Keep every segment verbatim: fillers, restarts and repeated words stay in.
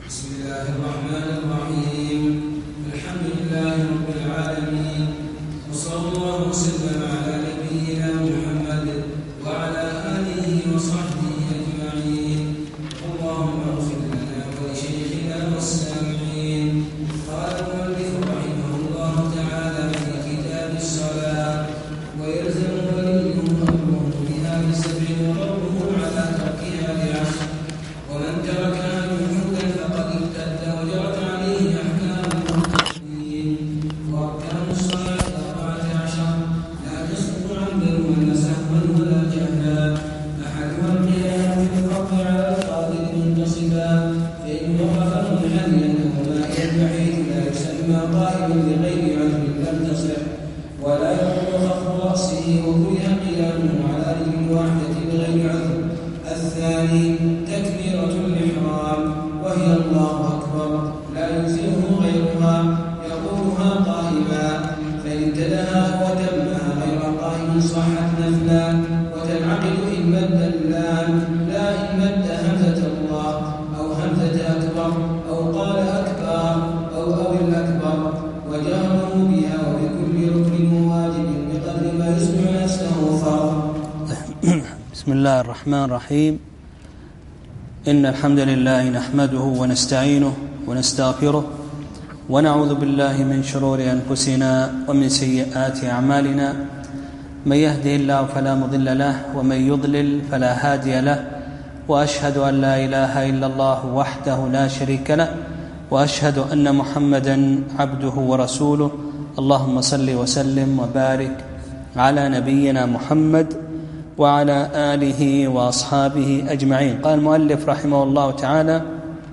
بسم الله الرحمن الرحيم. الحمد لله رب العالمين، وصلى الله وسلم على نبينا محمد وعلى آله وصحبه أجمعين. اللهم اغفر لنا ولشيخنا والسامعين. قال المؤلف رحمه الله تعالى في كتاب الصلاة: ويلزم وليه أمره بها بسبع وضربه على تركها بعشر، ومن تركها جحودا فقد ارتد وجرت عليه أحكام المرتدين. وأركان الصلاة أربعة عشر لا تسقط عمدا ولا سهوا ولا جهلا. أحدها القيام في الفرض على القادر منتصبا، فإن وقف منحنيا أو مائلا بحيث لا يسمى قائما لغير عذر لم تصح، ولا يضر خفض رأسه، وكره قيامه على رجل واحدة بغير عذر. الثاني تكبيرة الإحرام، وهي الله أكبر لا يجزئه غيرها، يقولها قائما، فإن ابتداها وتمها غير قائم صحت نفلا، وتنعقد إن مد اللام لا إن مد همزة الله أو همزة أكبر أو قال أكبر أو أو الأكبر، وجهره بها وبكل ركن واجب بقدر ما يسمع نفسه فرض. بسم الله الرحمن الرحيم. إن الحمد لله نحمده ونستعينه ونستغفره، ونعوذ بالله من شرور أنفسنا ومن سيئات أعمالنا. من يهده الله فلا مضل له، ومن يضلل فلا هادي له. وأشهد أن لا إله إلا الله وحده لا شريك له، وأشهد أن محمدا عبده ورسوله. اللهم صل وسلم وبارك على نبينا محمد وعلى آله وأصحابه أجمعين. قال المؤلف رحمه الله تعالى: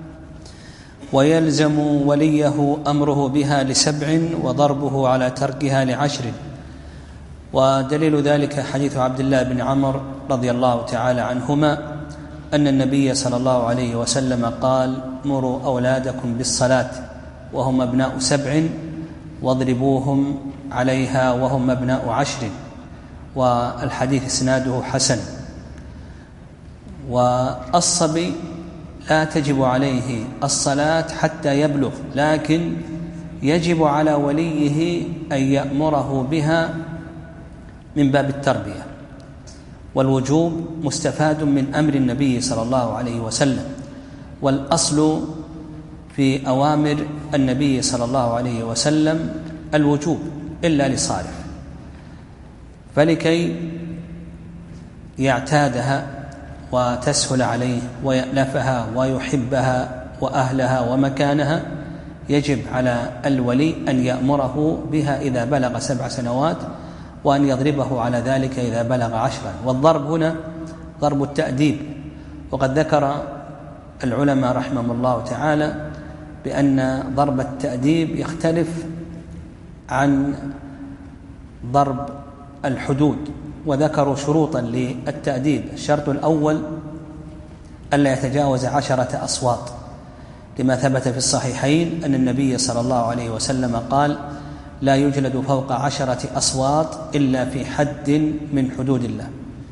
ويلزم وليه أمره بها لسبع وضربه على تركها لعشر. ودليل ذلك حديث عبد الله بن عمر رضي الله تعالى عنهما أن النبي صلى الله عليه وسلم قال: مروا أولادكم بالصلاة وهم أبناء سبع، واضربوهم عليها وهم أبناء عشر. والحديث اسناده حسن. والصبي لا تجب عليه الصلاة حتى يبلغ، لكن يجب على وليه أن يأمره بها من باب التربية. والوجوب مستفاد من أمر النبي صلى الله عليه وسلم، والأصل في أوامر النبي صلى الله عليه وسلم الوجوب إلا لصالح، فلكي يعتادها وتسهل عليه ويألفها ويحبها وأهلها ومكانها، يجب على الولي أن يأمره بها إذا بلغ سبع سنوات، وأن يضربه على ذلك إذا بلغ عشرا. والضرب هنا ضرب التأديب، وقد ذكر العلماء رحمهم الله تعالى بأن ضرب التأديب يختلف عن ضرب الحدود، وذكروا شروطا للتأديب. الشرط الأول ألا يتجاوز عشرة أصوات، لما ثبت في الصحيحين أن النبي صلى الله عليه وسلم قال: لا يجلد فوق عشرة أصوات إلا في حد من حدود الله.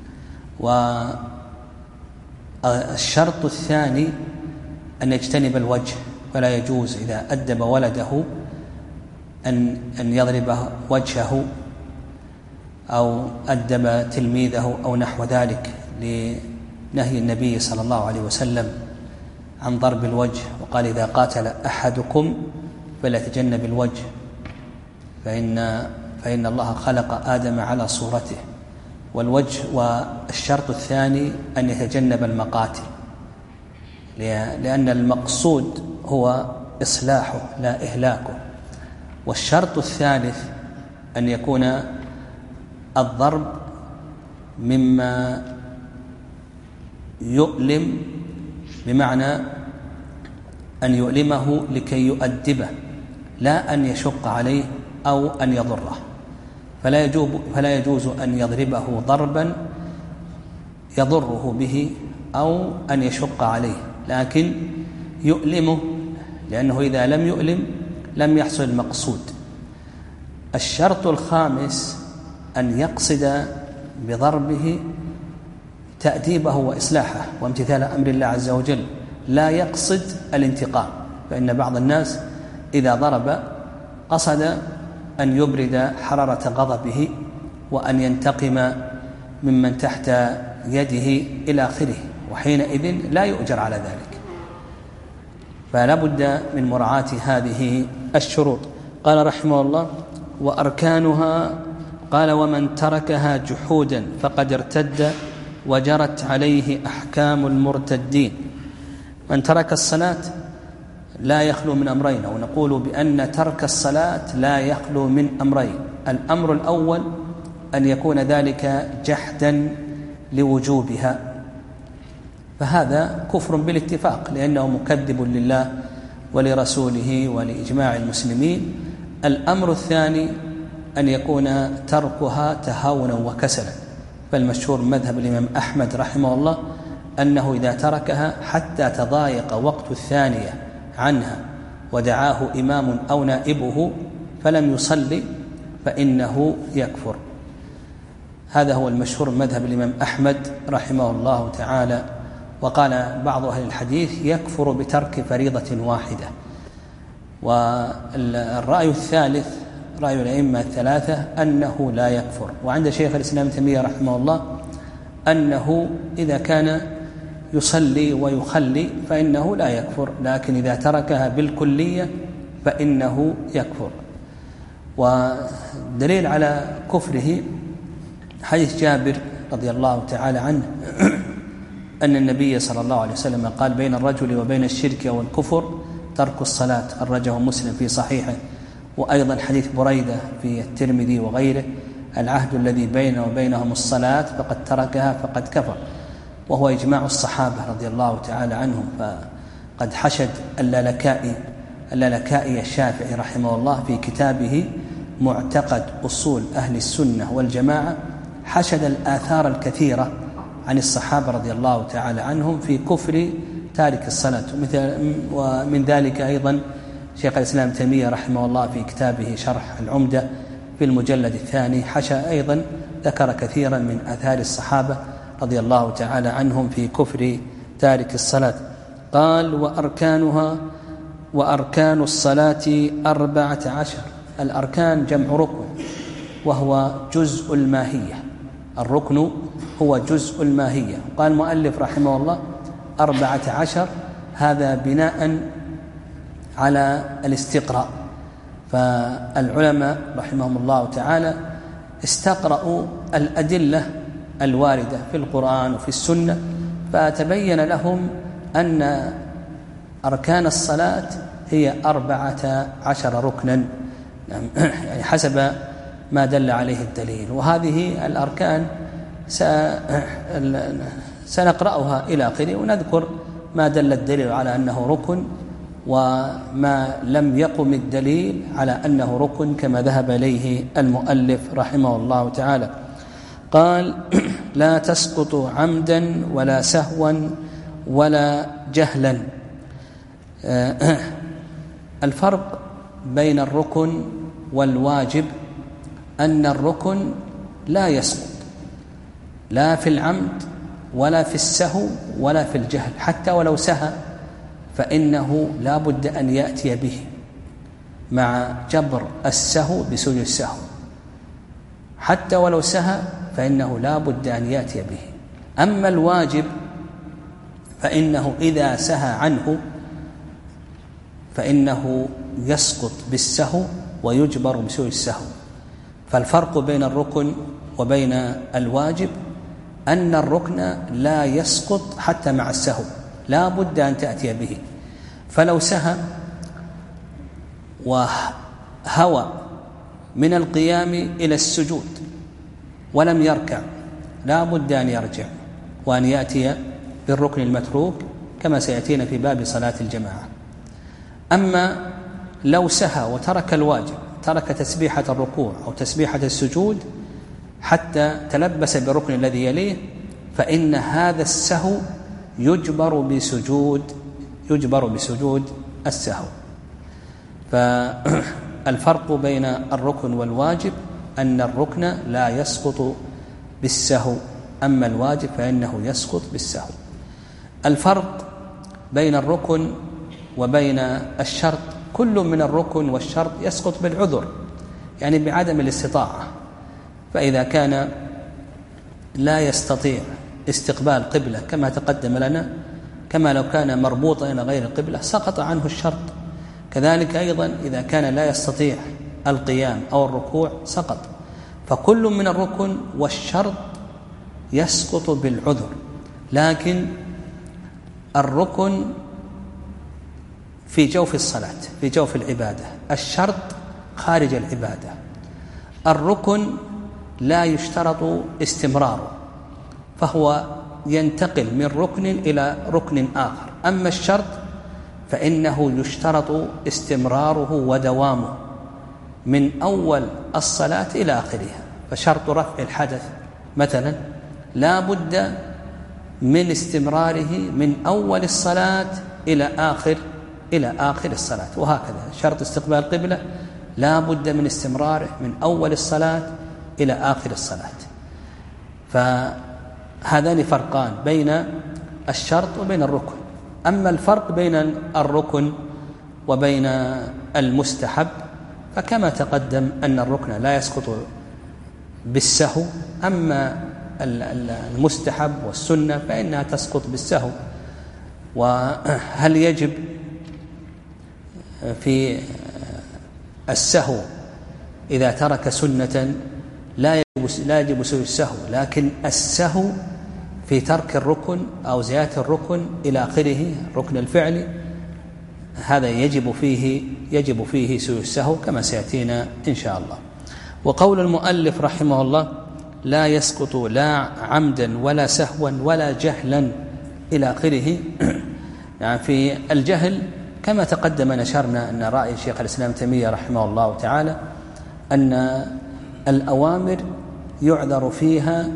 والشرط الثاني أن يجتنب الوجه، فلا يجوز إذا أدب ولده أن أن يضرب وجهه أو أدب تلميذه أو نحو ذلك، لنهي النبي صلى الله عليه وسلم عن ضرب الوجه، وقال: إذا قاتل أحدكم فليتجنب الوجه، فإن, فإن الله خلق آدم على صورته. والوجه. والشرط الثاني أن يتجنب المقاتل، لأن المقصود هو إصلاحه لا إهلاكه. والشرط الثالث أن يكون الضرب مما يؤلم، بمعنى أن يؤلمه لكي يؤدبه، لا أن يشق عليه أو أن يضره. فلا يجوز, فلا يجوز أن يضربه ضربا يضره به أو أن يشق عليه، لكن يؤلمه، لأنه إذا لم يؤلم لم يحصل المقصود. الشرط الخامس أن يقصد بضربه تأديبه وإصلاحه وامتثال أمر الله عز وجل، لا يقصد الانتقام، فإن بعض الناس إذا ضرب قصد أن يبرد حرارة غضبه وأن ينتقم ممن تحت يده إلى آخره، وحينئذ لا يؤجر على ذلك. فلا بد من مراعاة هذه الشروط. قال رحمه الله: وأركانها، قال: ومن تركها جحودا فقد ارتد وجرت عليه أحكام المرتدين. من ترك الصلاة لا يخلو من أمرين، أو نقول بأن ترك الصلاة لا يخلو من أمرين. الأمر الأول أن يكون ذلك جحدا لوجوبها، فهذا كفر بالاتفاق لأنه مكذب لله ولرسوله ولإجماع المسلمين. الأمر الثاني أن يكون تركها تهاونا وكسلا، فالمشهور مذهب الإمام أحمد رحمه الله أنه إذا تركها حتى تضايق وقت الثانية عنها ودعاه إمام أو نائبه فلم يصلي فإنه يكفر. هذا هو المشهور مذهب الإمام أحمد رحمه الله تعالى. وقال بعض أهل الحديث يكفر بترك فريضة واحدة. والرأي الثالث رأي الأئمة الثلاثة أنه لا يكفر. وعند شيخ الإسلام ابن تيمية رحمه الله أنه إذا كان يصلي ويخلي فإنه لا يكفر، لكن إذا تركها بالكلية فإنه يكفر. ودليل على كفره حديث جابر رضي الله تعالى عنه أن النبي صلى الله عليه وسلم قال: بين الرجل وبين الشرك والكفر ترك الصلاة، أخرجه مسلم في صحيحه. وأيضا حديث بريدة في الترمذي وغيره: العهد الذي بيننا وبينهم الصلاة فقد تركها فقد كفر. وهو إجماع الصحابة رضي الله تعالى عنهم. فقد حشد اللالكائي اللالكائي الشافعي رحمه الله في كتابه معتقد أصول أهل السنة والجماعة، حشد الآثار الكثيرة عن الصحابة رضي الله تعالى عنهم في كفر تارك الصلاة. ومن ذلك أيضا شيخ الإسلام ابن تيمية رحمه الله في كتابه شرح العمدة في المجلد الثاني حشى أيضا ذكر كثيرا من آثار الصحابة رضي الله تعالى عنهم في كفر تارك الصلاة. قال: وأركانها، وأركان الصلاة أربعة عشر. الأركان جمع ركن، وهو جزء الماهية. الركن هو جزء الماهية. قال المؤلف رحمه الله أربعة عشر، هذا بناء على الاستقراء. فالعلماء رحمهم الله تعالى استقرأوا الأدلة الواردة في القرآن وفي السنة، فتبين لهم أن أركان الصلاة هي أربعة عشر ركنا، يعني حسب ما دل عليه الدليل. وهذه الأركان سنقرأها إلى آخره ونذكر ما دل الدليل على أنه ركن وما لم يقم الدليل على أنه ركن كما ذهب إليه المؤلف رحمه الله تعالى. قال: لا تسقط عمدا ولا سهوا ولا جهلا. الفرق بين الركن والواجب أن الركن لا يسقط لا في العمد ولا في السهو ولا في الجهل، حتى ولو سهى فإنه لا بد أن يأتي به مع جبر السهو بسجود السهو. حتى ولو سهى فإنه لا بد أن يأتي به. أما الواجب فإنه إذا سهى عنه فإنه يسقط بالسهو ويجبر بسجود السهو. فالفرق بين الركن وبين الواجب أن الركن لا يسقط حتى مع السهو، لا بد أن تأتي به. فلو سهى وهوى من القيام إلى السجود ولم يركع لا بد أن يرجع وأن يأتي بالركن المتروك كما سيأتينا في باب صلاة الجماعة. أما لو سهى وترك الواجب، ترك تسبيحة الركوع أو تسبيحة السجود حتى تلبس بالركن الذي يليه، فإن هذا السهو يجبر بسجود يجبر بسجود السهو. فالفرق بين الركن والواجب أن الركن لا يسقط بالسهو، أما الواجب فإنه يسقط بالسهو. الفرق بين الركن وبين الشرط، كل من الركن والشرط يسقط بالعذر، يعني بعدم الاستطاعة. فإذا كان لا يستطيع استقبال قبلة كما تقدم لنا، كما لو كان مربوطا إلى غير القبلة سقط عنه الشرط. كذلك أيضا إذا كان لا يستطيع القيام أو الركوع سقط. فكل من الركن والشرط يسقط بالعذر، لكن الركن في جوف الصلاة، في جوف العبادة، الشرط خارج العبادة. الركن لا يشترط استمراره، فهو ينتقل من ركن إلى ركن آخر. أما الشرط فإنه يشترط استمراره ودوامه من أول الصلاة إلى آخرها. فشرط رفع الحدث مثلا لا بد من استمراره من أول الصلاة إلى آخر إلى آخر الصلاة، وهكذا شرط استقبال القبلة لا بد من استمراره من أول الصلاة إلى آخر الصلاة. فهذان فرقان بين الشرط وبين الركن. أما الفرق بين الركن وبين المستحب فكما تقدم أن الركن لا يسقط بالسهو، أما المستحب والسنة فإنها تسقط بالسهو. وهل يجب في السهو إذا ترك سنة؟ لا يجب لا يجب سوى السهو، لكن السهو في ترك الركن أو زيادة الركن إلى آخره ركن الفعل هذا يجب فيه يجب فيه سوى السهو كما سيأتينا إن شاء الله. وقول المؤلف رحمه الله لا يسقط لا عمدا ولا سهوا ولا جهلا إلى آخره. يعني في الجهل كما تقدم نشرنا أن رأي شيخ الإسلام تيمية رحمه الله تعالى أن الأوامر يعذر فيها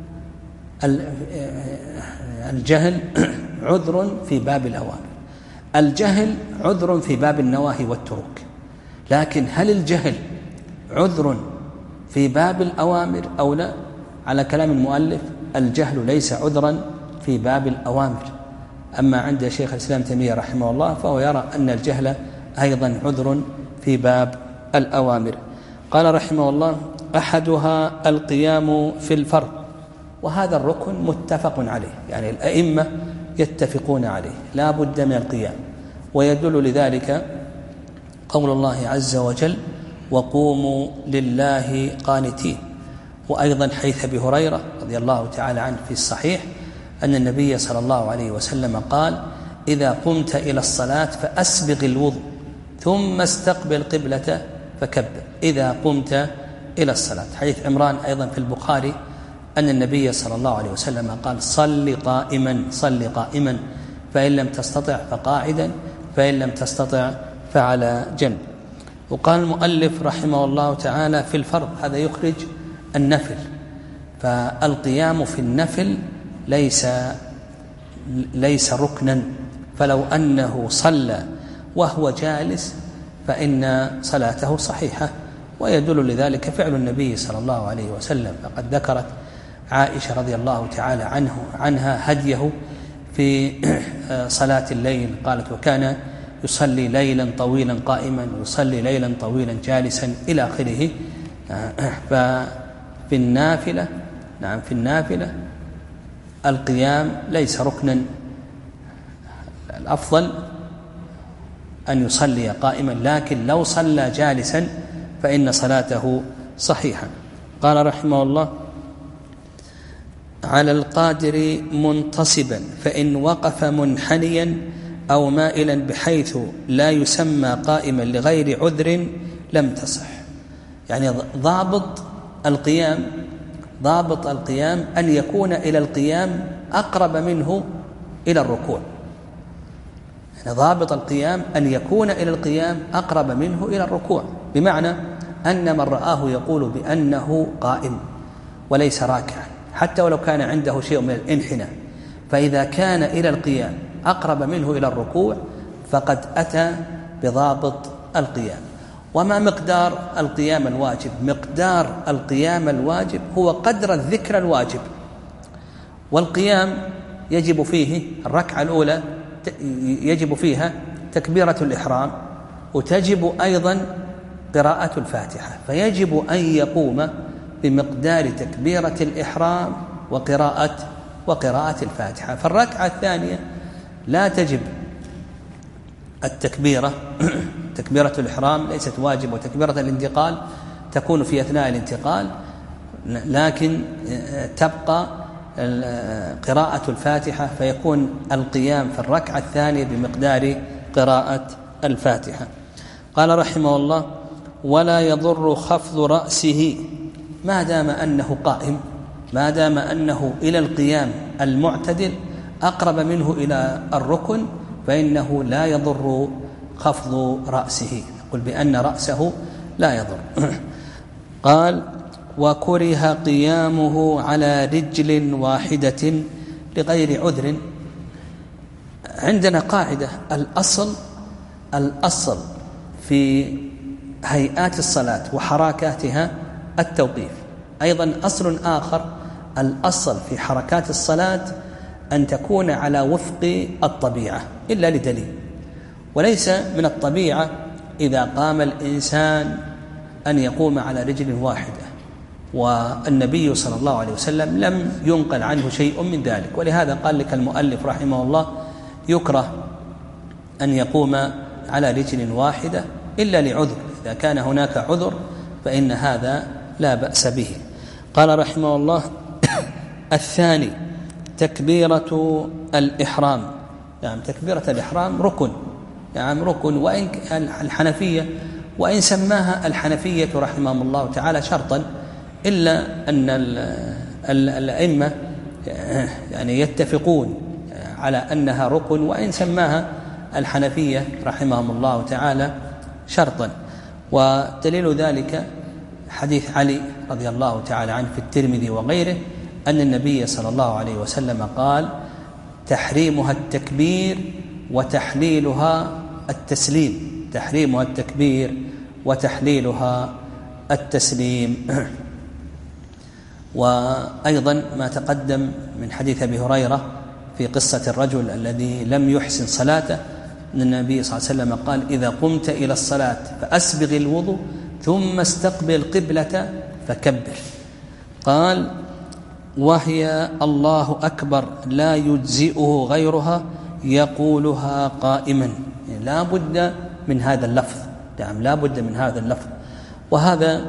الجهل عذر في باب الأوامر، الجهل عذر في باب النواهي والترك. لكن هل الجهل عذر في باب الأوامر أو لا؟ على كلام المؤلف الجهل ليس عذرا في باب الأوامر. أما عند شيخ الإسلام تيمية رحمه الله فهو يرى أن الجهل أيضا عذر في باب الأوامر. قال رحمه الله أحدها القيام في الفرض، وهذا الركن متفق عليه، يعني الأئمة يتفقون عليه لا بد من القيام. ويدل لذلك قول الله عز وجل وقوموا لله قانتين. وأيضا حديث أبي هريرة رضي الله تعالى عنه في الصحيح أن النبي صلى الله عليه وسلم قال إذا قمت إلى الصلاة فأسبغ الوضوء ثم استقبل قبلة فكبر إذا قمت إلى الصلاة. حديث عمران أيضا في البخاري أن النبي صلى الله عليه وسلم قال صل قائما صل قائما فإن لم تستطع فقاعدا فإن لم تستطع فعلى جنب. وقال المؤلف رحمه الله تعالى في الفرض هذا يخرج النفل، فالقيام في النفل ليس ليس ركنا، فلو أنه صلى وهو جالس فإن صلاته صحيحة. ويدل لذلك فعل النبي صلى الله عليه وسلم، فقد ذكرت عائشة رضي الله تعالى عنه عنها هديه في صلاة الليل، قالت وكان يصلي ليلا طويلا قائما ويصلي ليلا طويلا جالسا إلى آخره. ففي النافلة نعم في النافلة القيام ليس ركنا، الأفضل أن يصلي قائما، لكن لو صلى جالسا فإن صلاته صحيحة. قال رحمه الله على القادر منتصبا فإن وقف منحنيا أو مائلا بحيث لا يسمى قائما لغير عذر لم تصح. يعني ضابط القيام ضابط القيام أن يكون إلى القيام أقرب منه إلى الركوع. يعني ضابط القيام أن يكون إلى القيام أقرب منه إلى الركوع، بمعنى أن من رآه يقول بأنه قائم وليس راكعا حتى ولو كان عنده شيء من الانحناء، فإذا كان إلى القيام أقرب منه إلى الركوع فقد أتى بضابط القيام. وما مقدار القيام الواجب؟ مقدار القيام الواجب هو قدر الذكر الواجب، والقيام يجب فيه الركعة الأولى يجب فيها تكبيرة الإحرام وتجب أيضا قراءة الفاتحة، فيجب أن يقوم بمقدار تكبيرة الإحرام وقراءة وقراءة الفاتحة. فالركعة الثانية لا تجب التكبيرة تكبيرة الإحرام ليست واجب، وتكبيرة الانتقال تكون في أثناء الانتقال، لكن تبقى قراءة الفاتحة، فيكون القيام في الركعة الثانية بمقدار قراءة الفاتحة. قال رحمه الله: ولا يضر خفض رأسه ما دام أنه قائم، ما دام أنه إلى القيام المعتدل أقرب منه إلى الركن، فإنه لا يضر خفض رأسه، يقول بأن رأسه لا يضر. قال: وكره قيامه على رجل واحدة لغير عذر. عندنا قاعدة: الأصل الأصل في هيئات الصلاة وحركاتها التوقيف. أيضا أصل آخر: الأصل في حركات الصلاة أن تكون على وفق الطبيعة إلا لدليل، وليس من الطبيعة إذا قام الإنسان أن يقوم على رجل واحدة، والنبي صلى الله عليه وسلم لم ينقل عنه شيء من ذلك. ولهذا قال لك المؤلف رحمه الله: يكره أن يقوم على رجل واحدة إلا لعذر، إذا كان هناك عذر فإن هذا لا بأس به. قال رحمه الله: الثاني تكبيرة الإحرام. يعني تكبيرة الإحرام ركن، يعني ركن، وإن الحنفية وإن سماها الحنفية رحمهم الله تعالى شرطا، إلا أن الأئمة يعني يتفقون على أنها ركن، وإن سماها الحنفية رحمهم الله تعالى شرطا. ودليل ذلك حديث علي رضي الله تعالى عنه في الترمذي وغيره أن النبي صلى الله عليه وسلم قال: تحريمها التكبير وتحليلها التسليم، تحريمها التكبير وتحليلها التسليم. وأيضا ما تقدم من حديث أبي هريرة في قصة الرجل الذي لم يحسن صلاته، أن النبي صلى الله عليه وسلم قال: إذا قمت إلى الصلاة فأسبغ الوضوء ثم استقبل القبلة فكبر. قال: وهي الله أكبر لا يجزئه غيرها يقولها قائما. يعني لا بد من هذا اللفظ، يعني لا بد من هذا اللفظ. وهذا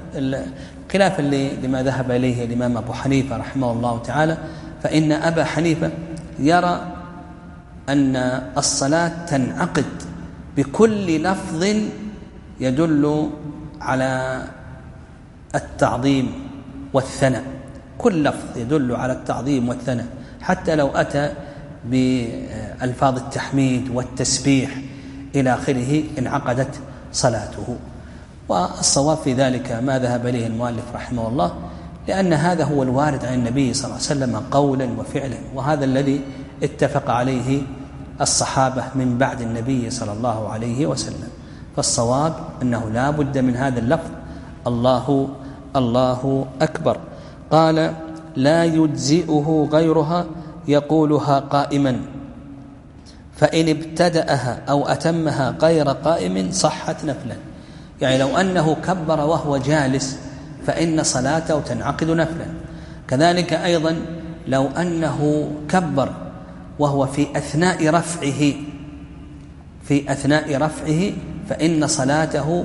خلافا لما ذهب إليه الإمام أبو حنيفة رحمه الله تعالى، فإن أبا حنيفة يرى أن الصلاة تنعقد بكل لفظ يدل على التعظيم والثناء، كل لفظ يدل على التعظيم والثناء، حتى لو أتى بألفاظ التحميد والتسبيح إلى آخره انعقدت صلاته. والصواب في ذلك ما ذهب إليه المؤلف رحمه الله، لأن هذا هو الوارد عن النبي صلى الله عليه وسلم قولا وفعلا، وهذا الذي اتفق عليه الصحابة من بعد النبي صلى الله عليه وسلم. فالصواب أنه لا بد من هذا اللفظ: الله الله أكبر. قال: لا يجزئه غيرها يقولها قائما، فإن ابتدأها أو أتمها غير قائم صحت نفلا. يعني لو أنه كبر وهو جالس فإن صلاته تنعقد نفلا. كذلك أيضا لو أنه كبر وهو في أثناء رفعه في أثناء رفعه فإن صلاته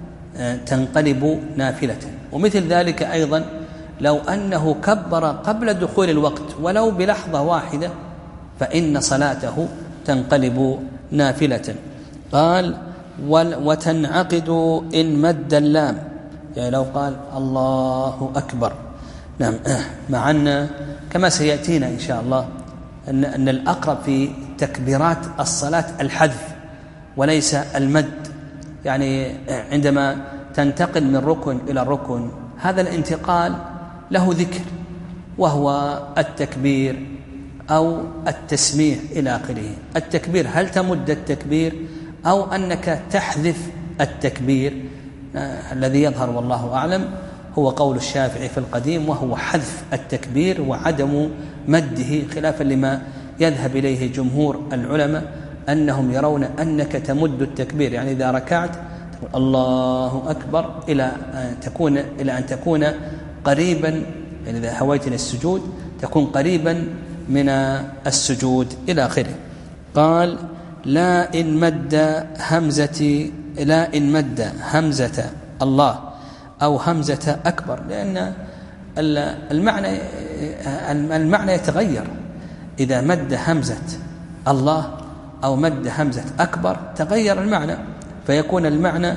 تنقلب نافلة. ومثل ذلك أيضا لو أنه كبر قبل دخول الوقت ولو بلحظة واحدة فإن صلاته تنقلب نافلة. قال: وتنعقد إن مد اللام، يعني لو قال الله أكبر. نعم، مع أن كما سيأتينا إن شاء الله أن, أن الأقرب في تكبيرات الصلاة الحذف وليس المد. يعني عندما تنتقل من ركن إلى ركن هذا الانتقال له ذكر، وهو التكبير أو التسميع إلى آخره. التكبير هل تمد التكبير أو أنك تحذف التكبير؟ آه الذي يظهر والله أعلم هو قول الشافعي في القديم، وهو حذف التكبير وعدم مده، خلافا لما يذهب إليه جمهور العلماء أنهم يرون أنك تمد التكبير، يعني إذا ركعت تقول الله أكبر إلى أن تكون إلى أن تكون قريبا، يعني إذا هويت إلى السجود تكون قريبا من السجود إلى آخره. قال لا إن مد همزة لا إن مد همزة الله أو همزة أكبر، لأن المعنى المعنى يتغير. إذا مد همزة الله أو مد همزة أكبر تغير المعنى، فيكون المعنى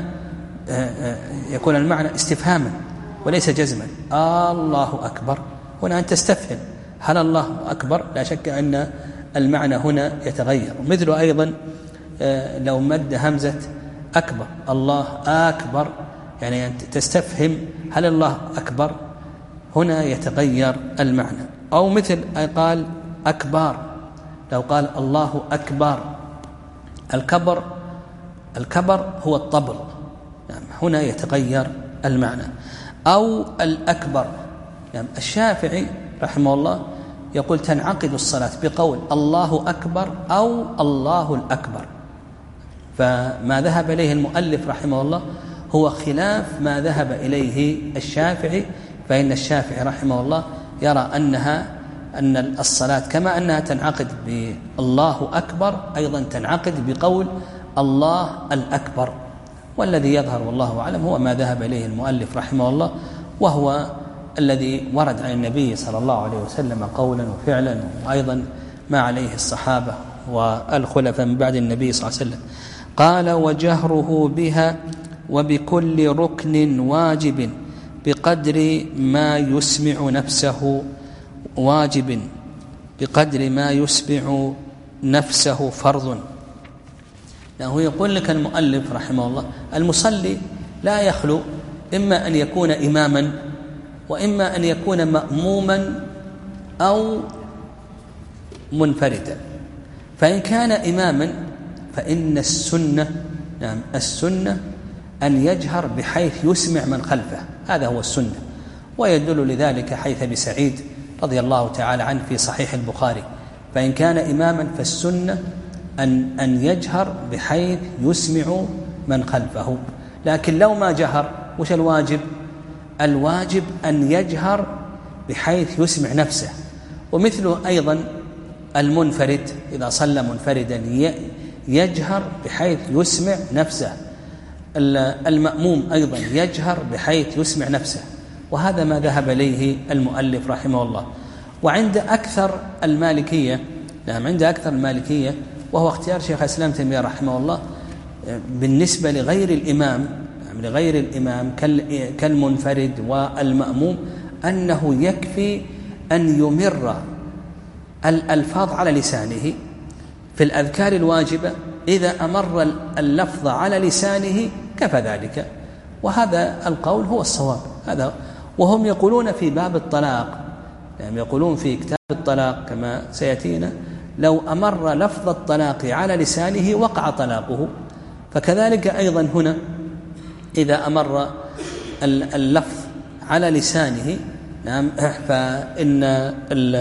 يكون المعنى استفهاما وليس جزما. الله أكبر هنا أنت تستفهم هل الله أكبر، لا شك أن المعنى هنا يتغير. مثل أيضا لو مد همزة أكبر الله أكبر، يعني أنت تستفهم هل الله أكبر، هنا يتغير المعنى. أو مثل قال أكبر، لو قال الله أكبر، الكبر الكبر هو الطبل، يعني هنا يتغير المعنى. أو الأكبر، يعني الشافعي رحمه الله يقول تنعقد الصلاة بقول الله أكبر أو الله الأكبر، فما ذهب إليه المؤلف رحمه الله هو خلاف ما ذهب إليه الشافعي، فإن الشافعي رحمه الله يرى أنها أن الصلاة كما أنها تنعقد بالله أكبر أيضا تنعقد بقول الله الأكبر. والذي يظهر والله أعلم هو ما ذهب إليه المؤلف رحمه الله، وهو الذي ورد عن النبي صلى الله عليه وسلم قولا وفعلا، وأيضا ما عليه الصحابة والخلفاء من بعد النبي صلى الله عليه وسلم. قال وجهره بها وبكل ركن واجب بقدر ما يسمع نفسه واجب بقدر ما يسمع نفسه فرض. يعني يقول لك المؤلف رحمه الله المصلي لا يخلو إما أن يكون إماما وإما أن يكون مأموما أو منفردا. فإن كان إماما فإن السنة نعم السنة أن يجهر بحيث يسمع من خلفه، هذا هو السنة. ويدل لذلك حيث أبي سعيد رضي الله تعالى عنه في صحيح البخاري، فإن كان إماما فالسنة أن, أن يجهر بحيث يسمع من خلفه. لكن لو ما جهر وش الواجب؟ الواجب أن يجهر بحيث يسمع نفسه. ومثله أيضا المنفرد إذا صلى منفردا يجهر بحيث يسمع نفسه. المأموم أيضا يجهر بحيث يسمع نفسه، وهذا ما ذهب إليه المؤلف رحمه الله. وعند أكثر المالكية نعم عند أكثر المالكية وهو اختيار شيخ الإسلام تيمية رحمه الله بالنسبة لغير الإمام لغير الإمام كالمنفرد والمأموم أنه يكفي أن يمر الألفاظ على لسانه في الأذكار الواجبة، إذا أمر اللفظ على لسانه كفى ذلك. وهذا القول هو الصواب. هذا وهم يقولون في باب الطلاق، يعني يقولون في كتاب الطلاق كما سيأتينا لو أمر لفظ الطلاق على لسانه وقع طلاقه. فكذلك أيضا هنا إذا أمر اللفظ على لسانه نعم فإن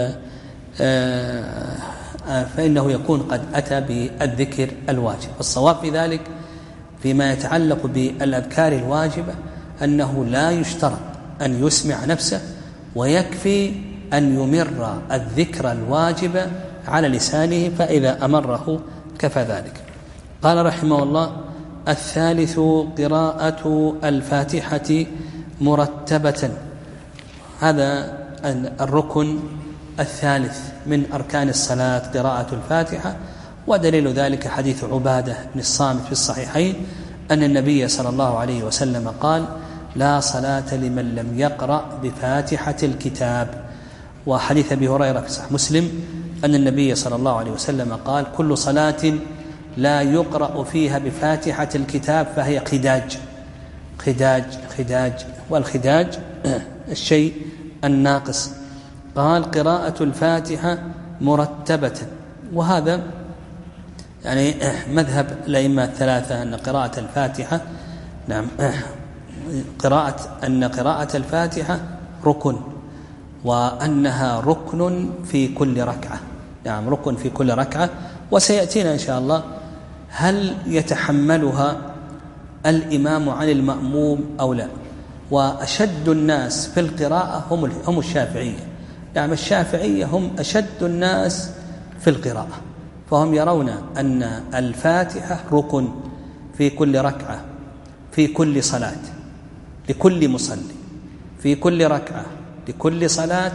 فإنه يكون قد أتى بالذكر الواجب. والصواب في ذلك فيما يتعلق بالأذكار الواجبة أنه لا يشترط أن يسمع نفسه، ويكفي أن يمر الذكر الواجب على لسانه، فإذا أمره كفى ذلك. قال رحمه الله الثالث قراءة الفاتحة مرتبة، هذا الركن الثالث من أركان الصلاة قراءة الفاتحة. ودليل ذلك حديث عبادة بن الصامت في الصحيحين أن النبي صلى الله عليه وسلم قال لا صلاة لمن لم يقرأ بفاتحة الكتاب. وحديث أبي هريرة في صحيح مسلم أن النبي صلى الله عليه وسلم قال كل صلاة لا يقرأ فيها بفاتحة الكتاب فهي خداج خداج خداج والخداج الشيء الناقص. قال قراءة الفاتحة مرتبة، وهذا يعني مذهب الأئمة الثلاثة أن قراءة الفاتحة نعم قراءة أن قراءة الفاتحة ركن، وأنها ركن في كل ركعة، نعم ركن في كل ركعة. وسيأتينا إن شاء الله هل يتحملها الإمام عن المأموم أو لا. وأشد الناس في القراءة هم هم الشافعية. نعم الشافعية هم أشد الناس في القراءة، فهم يرون أن الفاتحة ركن في كل ركعة في كل صلاة لكل مصلي، في كل ركعة لكل صلاة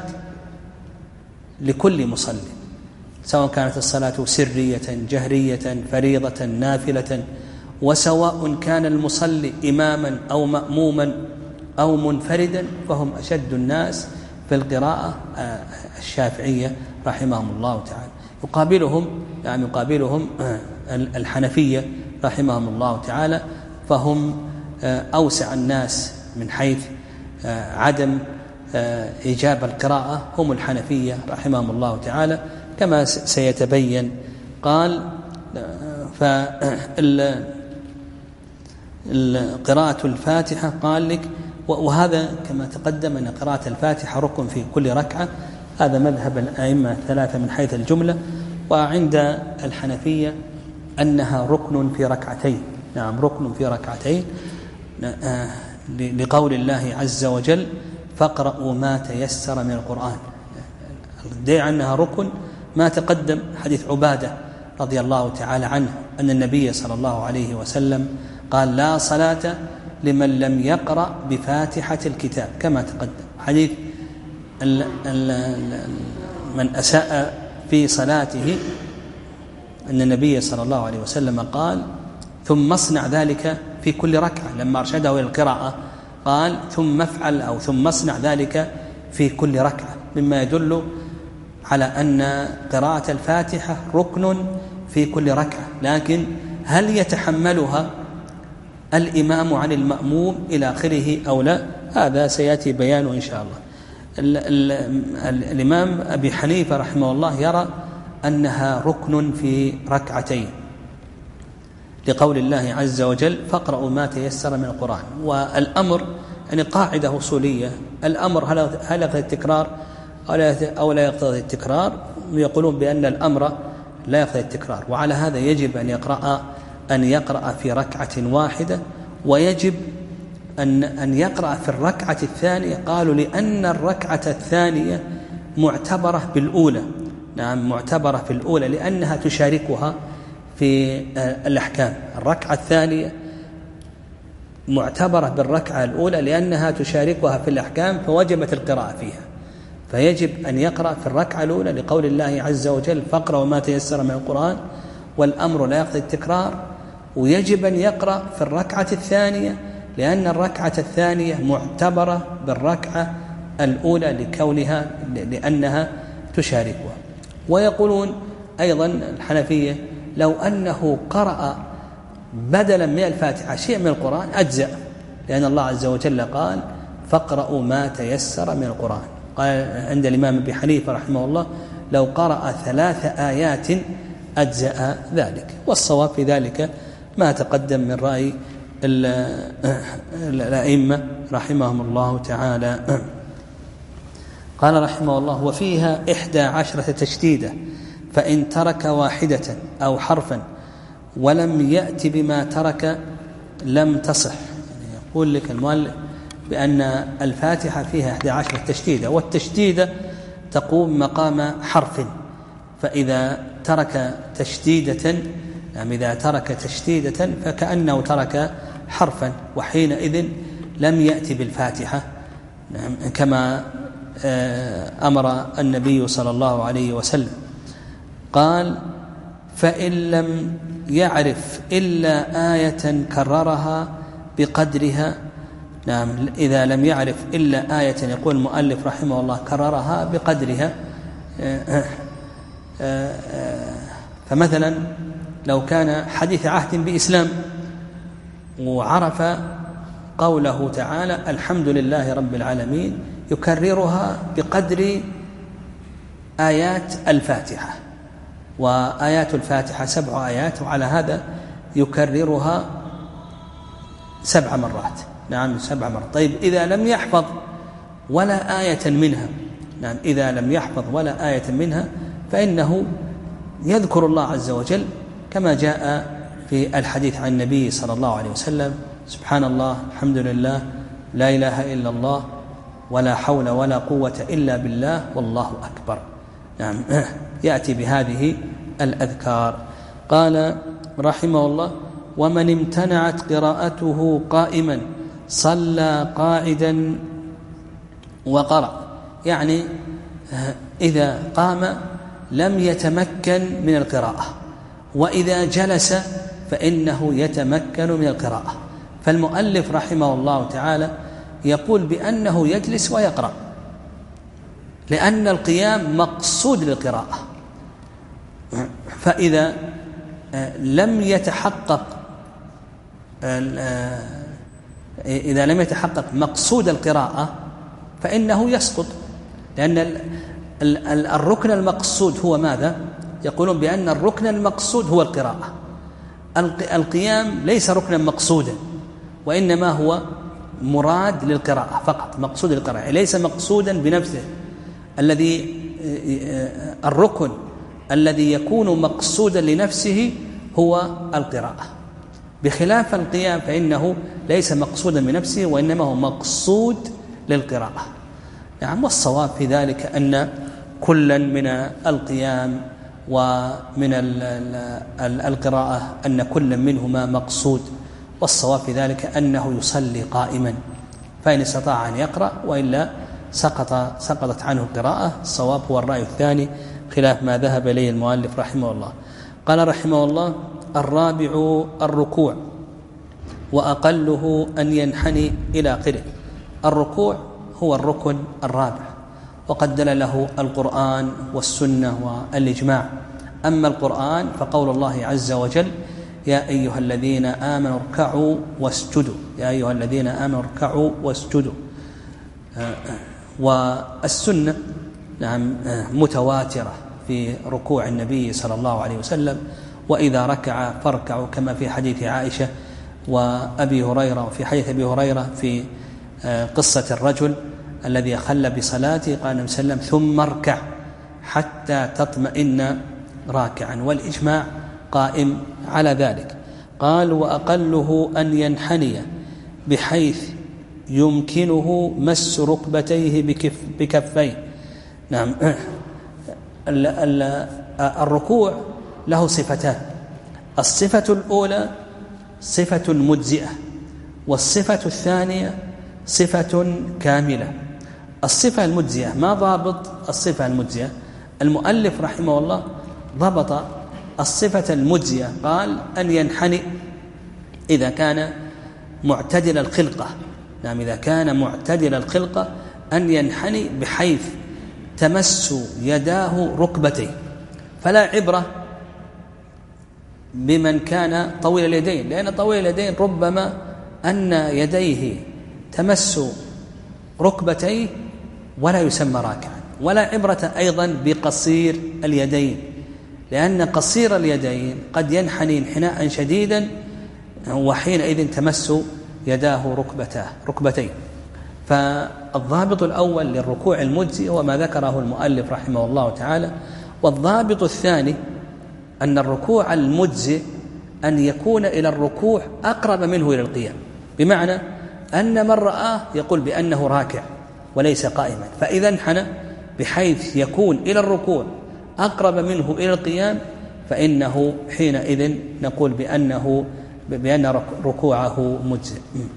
لكل مصلي، سواء كانت الصلاة سرية جهرية فريضة نافلة، وسواء كان المصلي إماما أو مأموما أو منفردا، فهم أشد الناس في القراءة الشافعية رحمهم الله تعالى. يقابلهم يعني يقابلهم الحنفية رحمهم الله تعالى، فهم أوسع الناس من حيث عدم إجابة القراءة، هم الحنفية رحمهم الله تعالى كما سيتبين. قال فالقراءة الفاتحة قال لك، وهذا كما تقدم أن قراءة الفاتحة ركن في كل ركعة، هذا مذهب الأئمة الثلاثة من حيث الجملة. وعند الحنفية أنها ركن في ركعتين، نعم ركن في ركعتين، لقول الله عز وجل فاقرأوا ما تيسر من القرآن. دعي أنها ركن ما تقدم حديث عبادة رضي الله تعالى عنه أن النبي صلى الله عليه وسلم قال لا صلاة لمن لم يقرأ بفاتحة الكتاب كما تقدم. حديث ال ال من أساء في صلاته أن النبي صلى الله عليه وسلم قال ثم اصنع ذلك في كل ركعة، لما أرشده إلى القراءة قال ثم افعل أو ثم اصنع ذلك في كل ركعة، مما يدل على أن قراءة الفاتحة ركن في كل ركعة. لكن هل يتحملها الإمام عن المأموم إلى آخره أو لا، هذا سيأتي بيانه إن شاء الله. ال ال ال الإمام أبي حنيفة رحمه الله يرى أنها ركن في ركعتين لقول الله عز وجل فاقرأوا ما تيسر من القرآن. والأمر يعني قاعدة أصولية، الأمر هل يقتضي التكرار أو لا يقتضي التكرار؟ يقولون بأن الأمر لا يقتضي التكرار، وعلى هذا يجب أن يقرأ أن يقرأ في ركعة واحدة، ويجب أن أن يقرأ في الركعة الثانية. قالوا لأن الركعة الثانية معتبرة بالأولى، نعم معتبرة في الأولى لأنها تشاركها في الأحكام. الركعة الثانية معتبرة بالركعة الأولى لأنها تشاركها في الأحكام، فوجبت القراءة فيها، فيجب أن يقرأ في الركعة الأولى لقول الله عز وجل فاقرأوا ما تيسر من القرآن، والأمر لا يقتضي التكرار. ويجب أن يقرأ في الركعة الثانية لأن الركعة الثانية معتبرة بالركعة الأولى لكونها لأنها تشاركها. ويقولون أيضا الحنفية لو أنه قرأ بدلا من الفاتحة شيء من القرآن أجزأ، لأن الله عز وجل قال فاقرأوا ما تيسر من القرآن. قال عند الإمام أبي حنيفة رحمه الله لو قرأ ثلاث آيات أجزأ ذلك. والصواب في ذلك ما تقدم من رأي الأئمة رحمهم الله تعالى. قال رحمه الله وفيها إحدى عشرة تشديدة، فإن ترك واحدة أو حرفا ولم يأتي بما ترك لم تصح. يعني يقول لك المؤلف بأن الفاتحة فيها إحدى عشرة تشديدة، والتشديدة تقوم مقام حرف، فإذا ترك تشديدة يعني إذا ترك تشديدة فكأنه ترك حرفا، وحينئذ لم يأتي بالفاتحة كما أمر النبي صلى الله عليه وسلم. قال فإن لم يعرف إلا آية كررها بقدرها. نعم إذا لم يعرف إلا آية يقول المؤلف رحمه الله كررها بقدرها. فمثلا لو كان حديث عهد بإسلام وعرف قوله تعالى الحمد لله رب العالمين يكررها بقدر آيات الفاتحة، وآيات الفاتحة سبع آيات، وعلى هذا يكررها سبع مرات. نعم سبع مرات. طيب إذا لم يحفظ ولا آية منها، نعم إذا لم يحفظ ولا آية منها فإنه يذكر الله عز وجل كما جاء في الحديث عن النبي صلى الله عليه وسلم: سبحان الله، الحمد لله، لا إله إلا الله، ولا حول ولا قوة إلا بالله، والله أكبر. نعم، يأتي بهذه الأذكار. قال رحمه الله: ومن امتنعت قراءته قائما صلى قاعدا وقرأ، يعني إذا قام لم يتمكن من القراءة، وإذا جلس فإنه يتمكن من القراءة. فالمؤلف رحمه الله تعالى يقول بأنه يجلس ويقرأ، لأن القيام مقصود للقراءة. فإذا لم يتحقق إذا لم يتحقق مقصود القراءة فإنه يسقط، لأن الركن المقصود هو ماذا؟ يقولون بأن الركن المقصود هو القراءة. القيام ليس ركنا مقصودا، وإنما هو مراد للقراءة فقط، مقصود للقراءة، ليس مقصودا بنفسه. الذي الركن الذي يكون مقصودا لنفسه هو القراءة، بخلاف القيام فإنه ليس مقصودا بنفسه، وإنما هو مقصود للقراءة. نعم، والصواب في ذلك أن كلا من القيام ومن القراءة أن كل منهما مقصود، والصواب في ذلك أنه يصلي قائما، فإن استطاع أن يقرأ، وإلا سقط سقطت عنه القراءة. الصواب هو الرأي الثاني خلاف ما ذهب إليه المؤلف رحمه الله. قال رحمه الله: الرابع الركوع، وأقله أن ينحني إلى آخره. الركوع هو الركن الرابع، وقد دل له القرآن والسنة والإجماع. أما القرآن فقول الله عز وجل: يا أيها الذين آمنوا اركعوا واسجدوا، يا أيها الذين آمنوا اركعوا واسجدوا. والسنة نعم متواترة في ركوع النبي صلى الله عليه وسلم: وإذا ركع فاركعوا، كما في حديث عائشة وأبي هريرة. وفي حديث أبي هريرة في قصة الرجل الذي أخل بصلاته قال النبي صلى الله عليه وسلم: ثم اركع حتى تطمئن راكعا. والإجماع قائم على ذلك. قال: وأقله أن ينحني بحيث يمكنه مس ركبتيه بكف بكفيه. نعم، الركوع له صفتان: الصفة الأولى صفة مجزئة، والصفة الثانية صفة كاملة. الصفة المجزئة، ما ضابط الصفة المجزئة؟ المؤلف رحمه الله ضبط الصفة المجزئة، قال: أن ينحني إذا كان معتدل الخلقة. نعم، إذا كان معتدل الخلقة أن ينحني بحيث تمس يداه ركبتيه. فلا عبرة بمن كان طويل اليدين، لأن طويل اليدين ربما أن يديه تمس ركبتيه ولا يسمى راكعا. ولا عبرة أيضا بقصير اليدين، لأن قصير اليدين قد ينحني انحناء شديدا، وحينئذ تمس يداه ركبتاه ركبتيه. فالضابط الأول للركوع المجزي هو ما ذكره المؤلف رحمه الله تعالى. والضابط الثاني أن الركوع المجزي أن يكون إلى الركوع أقرب منه إلى القيام، بمعنى أن من رآه يقول بأنه راكع وليس قائما. فإذا انحنى بحيث يكون إلى الركوع أقرب منه إلى القيام فإنه حينئذ نقول بأنه بأن ركوعه مجزئ.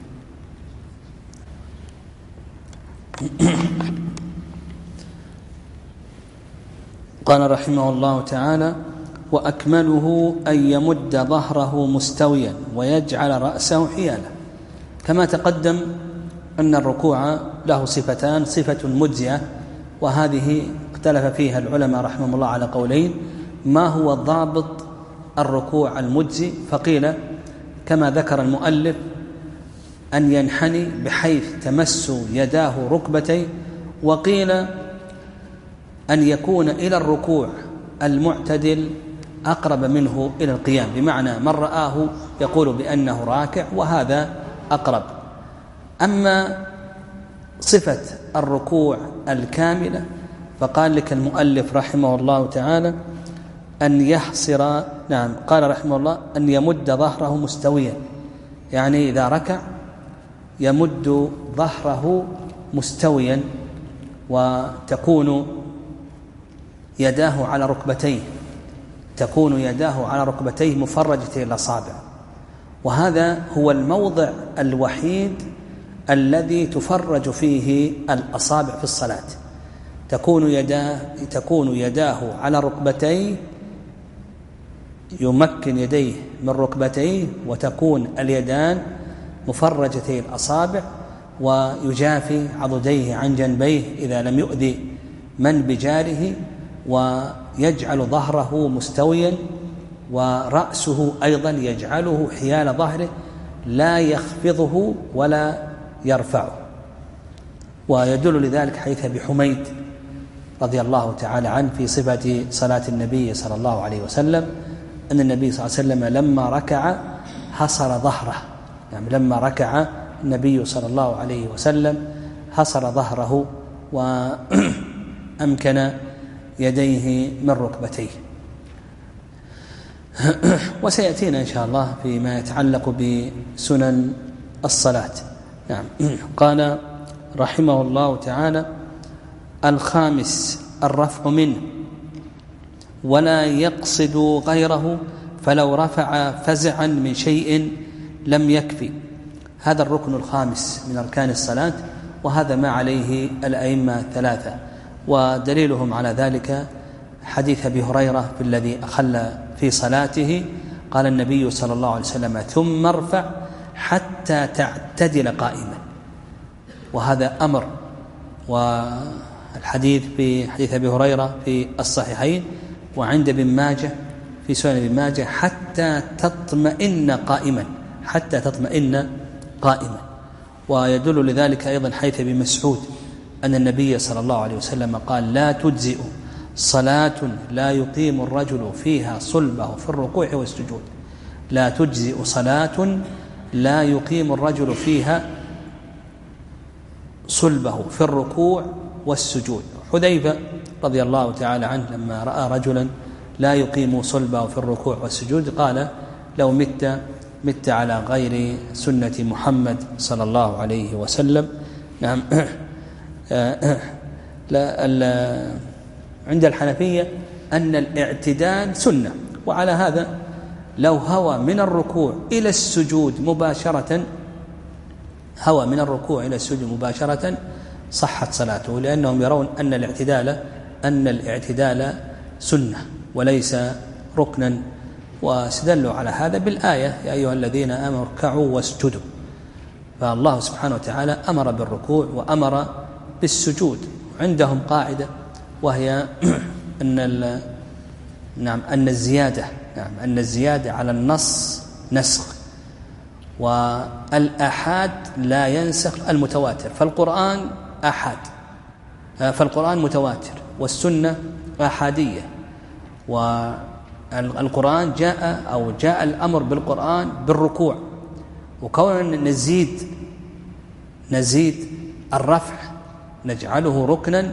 قال رحمه الله تعالى: وأكمله أن يمد ظهره مستويا ويجعل رأسه حيالا. كما تقدم أن الركوع له صفتان: صفة مجزئة، وهذه اختلف فيها العلماء رحمهم الله على قولين: ما هو ضابط الركوع المجزي؟ فقيل كما ذكر المؤلف: أن ينحني بحيث تمس يداه ركبتيه. وقيل أن يكون إلى الركوع المعتدل أقرب منه إلى القيام، بمعنى من رآه يقول بأنه راكع، وهذا أقرب. أما صفة الركوع الكاملة فقال لك المؤلف رحمه الله تعالى: أن يحصر، نعم قال رحمه الله أن يمد ظهره مستويا، يعني إذا ركع يمد ظهره مستويا وتكون يداه على ركبتيه تكون يداه على ركبتيه مفرجتي الأصابع، وهذا هو الموضع الوحيد الذي تفرج فيه الأصابع في الصلاة. تكون يداه تكون يداه على ركبتيه، يمكن يديه من ركبتيه، وتكون اليدان مفرجتي الأصابع، ويجافي عضديه عن جنبيه إذا لم يؤذي من بجاره، ويجعل ظهره مستويا، ورأسه أيضا يجعله حيال ظهره لا يخفضه ولا يرفعه. ويدل لذلك حديث أبي حميد رضي الله تعالى عنه في صفة صلاة النبي صلى الله عليه وسلم أن النبي صلى الله عليه وسلم لما ركع حصر ظهره، يعني لما ركع النبي صلى الله عليه وسلم حصر ظهره وأمكن يديه من ركبتيه. وسيأتينا إن شاء الله فيما يتعلق بسنن الصلاة. نعم. قال رحمه الله تعالى: الخامس الرفع منه ولا يقصد غيره، فلو رفع فزعا من شيء لم يكفي. هذا الركن الخامس من أركان الصلاة، وهذا ما عليه الأئمة الثلاثة، ودليلهم على ذلك حديث أبي هريرة في الذي أخل في صلاته قال النبي صلى الله عليه وسلم: ثم ارفع حتى تعتدل قائما. وهذا أمر، والحديث في حديث أبي هريرة في الصحيحين، وعند ابن ماجه في سنن ابن ماجه: حتى تطمئن قائما حتى تطمئن قائما. ويدل لذلك أيضا حديث ابن مسعود أن النبي صلى الله عليه وسلم قال: لا تجزئ صلاة لا يقيم الرجل فيها صلبه في الركوع والسجود. لا تجزئ صلاة لا يقيم الرجل فيها صلبه في الركوع والسجود. حذيفة رضي الله تعالى عنه لما رأى رجلا لا يقيم صلبه في الركوع والسجود قال: لو مت مت على غير سنة محمد صلى الله عليه وسلم. نعم. لا عند الحنفية أن الاعتدال سنة، وعلى هذا لو هوى من الركوع إلى السجود مباشرة هوى من الركوع إلى السجود مباشرة صحت صلاته، لأنهم يرون أن الاعتدال أن الاعتدال سنة وليس ركنا. واستدلوا على هذا بالآية: يا أيها الذين آمنوا اركعوا واسجدوا. فالله سبحانه وتعالى أمر بالركوع وأمر بالسجود. عندهم قاعدة وهي أن نعم أن الزيادة نعم أن الزيادة على النص نسخ، والآحاد لا ينسخ المتواتر. فالقرآن آحاد فالقرآن متواتر، والسنة آحادية. والقرآن جاء أو جاء الأمر بالقرآن بالركوع، وكون نزيد نزيد الرفع نجعله ركنا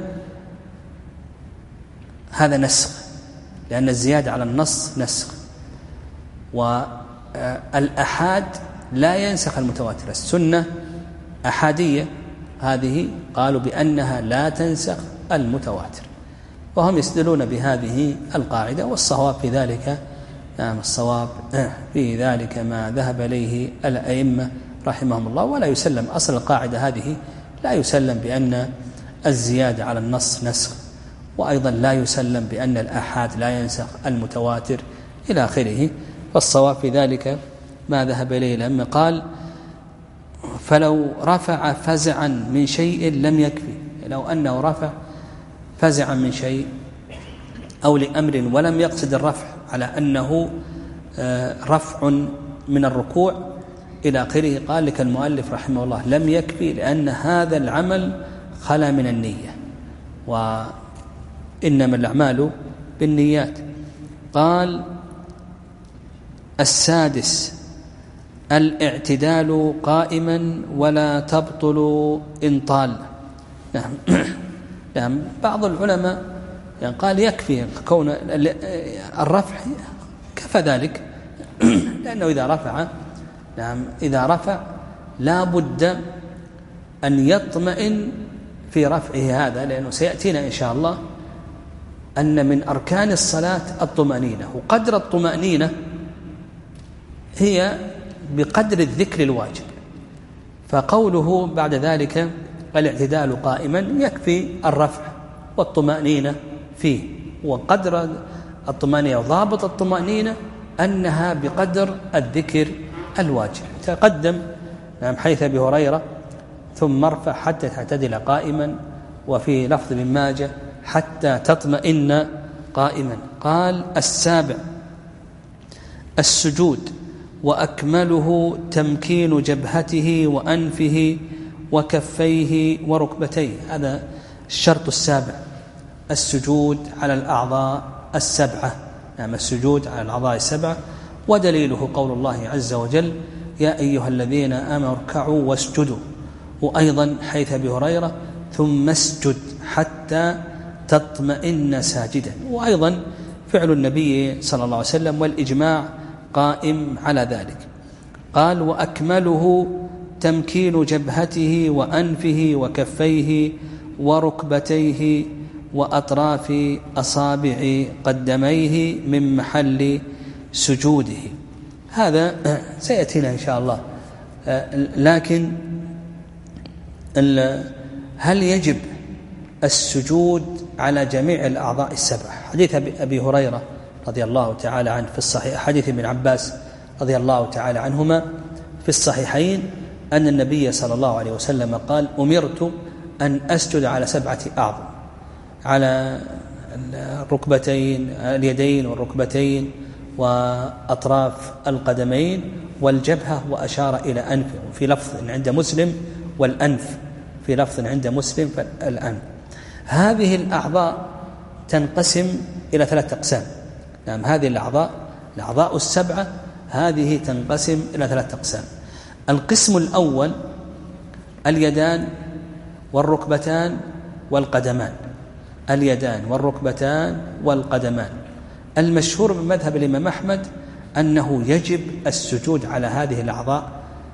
هذا نسخ، لأن الزيادة على النص نسخ. والأحاد لا ينسخ المتواتر. السنة أحادية، هذه قالوا بأنها لا تنسخ المتواتر، وهم يستدلون بهذه القاعدة. والصواب في ذلك نعم الصواب في ذلك ما ذهب إليه الأئمة رحمهم الله. ولا يسلم أصل القاعدة هذه، لا يسلم بأن الزيادة على النص نسخ، وأيضا لا يسلم بأن الآحاد لا ينسخ المتواتر إلى آخره. فالصواب في ذلك ما ذهب إليه لما قال: فلو رفع فزعا من شيء لم يكفي. لو أنه رفع فزعا من شيء أو لأمر ولم يقصد الرفع على أنه رفع من الركوع إلى آخره، قال لك المؤلف رحمه الله: لم يكفي، لأن هذا العمل خلا من النية، وإنما الأعمال بالنيات. قال: السادس الاعتدال قائما ولا تبطل إن طال. نعم. نعم. بعض العلماء يعني قال يكفي كون الرفع كفى ذلك لأنه إذا رفع نعم إذا رفع لا بد أن يطمئن في رفعه هذا، لأنه سيأتينا إن شاء الله أن من أركان الصلاة الطمأنينة، وقدر الطمأنينة هي بقدر الذكر الواجب. فقوله بعد ذلك الاعتدال قائما يكفي الرفع والطمأنينة فيه، وقدر الطمأنينة وضابط الطمأنينة أنها بقدر الذكر الواجب. تقدم نعم حيث أبي هريرة ثم ارفع حتى تعتدل قائما، وفي لفظ ابن ماجه حتى تطمئن قائما. قال السابع السجود، وأكمله تمكين جبهته وأنفه وكفيه وركبتيه. هذا الشرط السابع، السجود على الأعضاء السبعة. نعم السجود على الأعضاء السبعة، ودليله قول الله عز وجل يا أيها الذين آمنوا اركعوا واسجدوا، وأيضا حيث أبي هريرة ثم اسجد حتى تطمئن ساجدا، وأيضا فعل النبي صلى الله عليه وسلم والإجماع قائم على ذلك. قال وأكمله تمكين جبهته وأنفه وكفيه وركبتيه وأطراف أصابع قدميه من محل سجوده. هذا سيأتينا إن شاء الله. لكن هل يجب السجود على جميع الأعضاء السبعة؟ حديث أبي هريرة رضي الله تعالى عنه في الصحيح، حديث ابن عباس رضي الله تعالى عنهما في الصحيحين أن النبي صلى الله عليه وسلم قال أمرت أن أسجد على سبعة أعضاء، على الركبتين اليدين والركبتين وأطراف القدمين والجبهة، وأشار إلى أنفه، في لفظ عند مسلم والأنف، في لفظ عند مسلم فالأنف. هذه الأعضاء تنقسم إلى ثلاثة أقسام. نعم هذه الأعضاء الأعضاء السبعة هذه تنقسم إلى ثلاثة أقسام. القسم الأول اليدان والركبتان والقدمان، اليدان والركبتان والقدمان. المشهور من مذهب الإمام أحمد أنه يجب السجود على هذه الأعضاء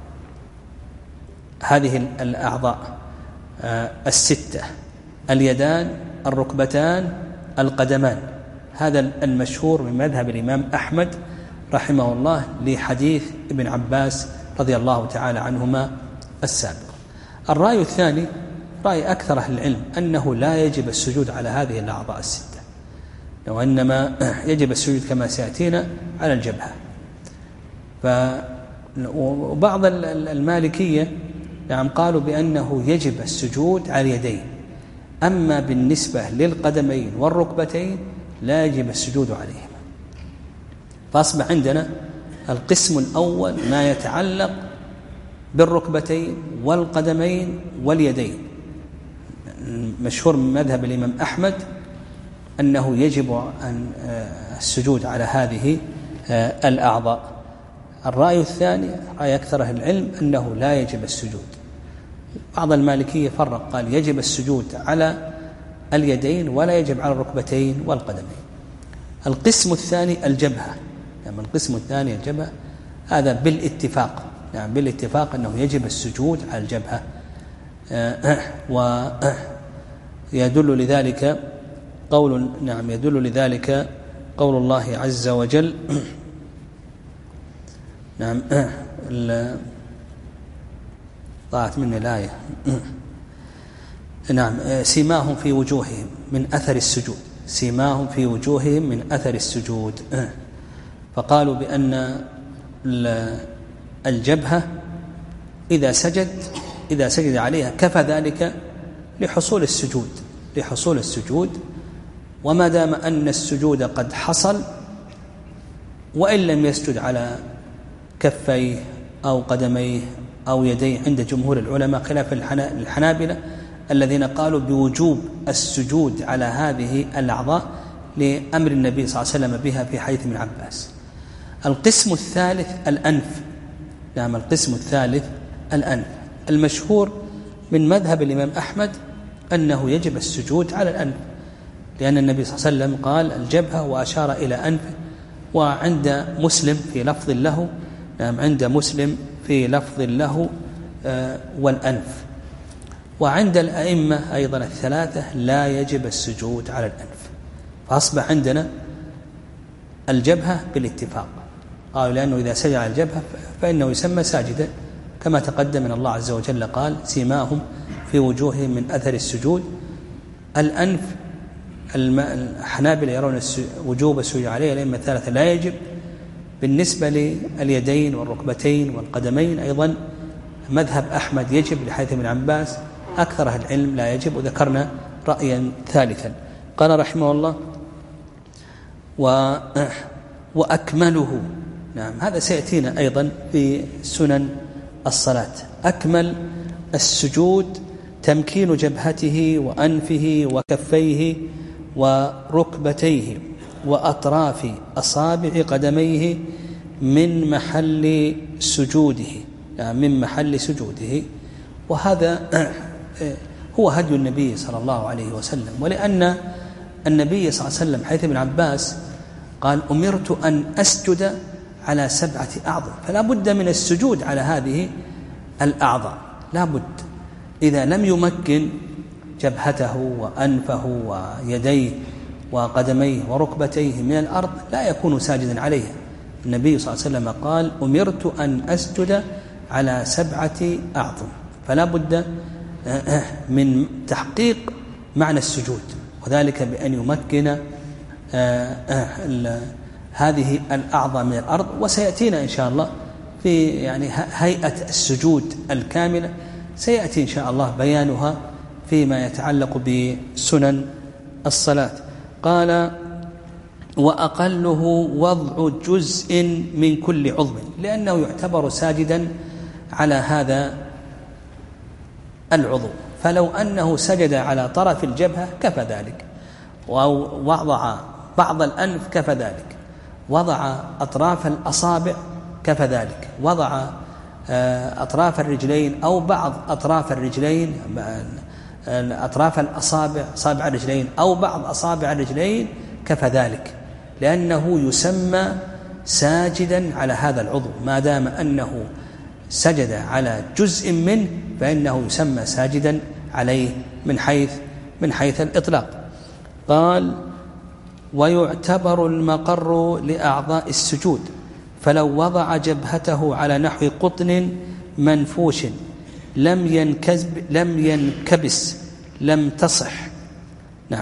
هذه الأعضاء الستة، اليدان الركبتان القدمان. هذا المشهور من مذهب الإمام أحمد رحمه الله لحديث ابن عباس رضي الله تعالى عنهما السابق. الرأي الثاني رأي أكثر أهل العلم أنه لا يجب السجود على هذه الأعضاء الستة، وإنما يجب السجود كما سيأتينا على الجبهة. وبعض المالكية نعم قالوا بأنه يجب السجود على اليدين، أما بالنسبة للقدمين والركبتين لا يجب السجود عليهما. فأصبح عندنا القسم الأول ما يتعلق بالركبتين والقدمين واليدين. مشهور من مذهب الإمام أحمد أنه يجب أن السجود على هذه الأعضاء. الرأي الثاني رأي أكثر أهل العلم أنه لا يجب السجود. بعض المالكية فرق، قال يجب السجود على اليدين ولا يجب على الركبتين والقدمين. القسم الثاني الجبهة، يعني القسم الثاني الجبهة، هذا بالاتفاق، يعني بالاتفاق أنه يجب السجود على الجبهة. ويدل لذلك قول نعم يدل لذلك قول الله عز وجل نعم ضاعت مني الآية نعم سيماهم في وجوههم من أثر السجود، سيماهم في وجوههم من أثر السجود. فقالوا بأن الجبهة إذا سجد إذا سجد عليها كفى ذلك لحصول السجود لحصول السجود وما دام أن السجود قد حصل، وإن لم يسجد على كفيه أو قدميه أو يديه عند جمهور العلماء، خلاف الحنابلة الذين قالوا بوجوب السجود على هذه الأعضاء لأمر النبي صلى الله عليه وسلم بها في حديث ابن عباس. القسم الثالث الأنف، نعم القسم الثالث الأنف. المشهور من مذهب الإمام أحمد أنه يجب السجود على الأنف، لأن النبي صلى الله عليه وسلم قال الجبهة وأشار إلى أنفه. وعند مسلم في لفظ له نعم عند مسلم في لفظ له آه والأنف. وعند الأئمة أيضا الثلاثة لا يجب السجود على الأنف. فأصبح عندنا الجبهة بالاتفاق قالوا لأنه إذا سجد على الجبهة فإنه يسمى ساجدا، كما تقدم من الله عز وجل قال سيماهم في وجوههم من أثر السجود. الأنف الحنابلة يرون وجوب السجود عليه، الأئمة الثلاثة لا يجب. بالنسبة لليدين والركبتين والقدمين أيضا مذهب أحمد يجب لحديث ابن عباس، أكثر أهل العلم لا يجب، وذكرنا رأيا ثالثا. قال رحمه الله و... وأكمله نعم هذا سيأتينا أيضا في سنن الصلاة. أكمل السجود تمكين جبهته وأنفه وكفيه وركبتيه وأطراف أصابع قدميه من محل سجوده يعني من محل سجوده. وهذا هو هدي النبي صلى الله عليه وسلم. ولأن النبي صلى الله عليه وسلم حيث ابن عباس قال أمرت أن أسجد على سبعة أعضاء، فلا بد من السجود على هذه الأعضاء، لا بد. إذا لم يمكن جبهته وأنفه ويديه وقدميه وركبتيه من الأرض لا يكون ساجدا عليها. النبي صلى الله عليه وسلم قال أمرت أن أسجد على سبعة أعظم، فلا بد من تحقيق معنى السجود، وذلك بأن يمكن هذه الأعضاء من الأرض. وسيأتينا إن شاء الله في يعني هيئة السجود الكاملة سيأتي إن شاء الله بيانها فيما يتعلق بسنن الصلاة. قال وأقله وضع جزء من كل عضو، لأنه يعتبر ساجدا على هذا العضو، فلو أنه سجد على طرف الجبهة كفى ذلك، ووضع بعض الأنف كفى ذلك، وضع أطراف الأصابع كفى ذلك، وضع أطراف الرجلين أو بعض أطراف الرجلين أطراف الأصابع أصابع الرجلين أو بعض أصابع الرجلين كفى ذلك، لأنه يسمى ساجدا على هذا العضو. ما دام أنه سجد على جزء منه فإنه يسمى ساجدا عليه من حيث من حيث الإطلاق. قال ويعتبر المقر لأعضاء السجود، فلو وضع جبهته على نحو قطن منفوش لم ينكب لم ينكبس لم تصح. نعم.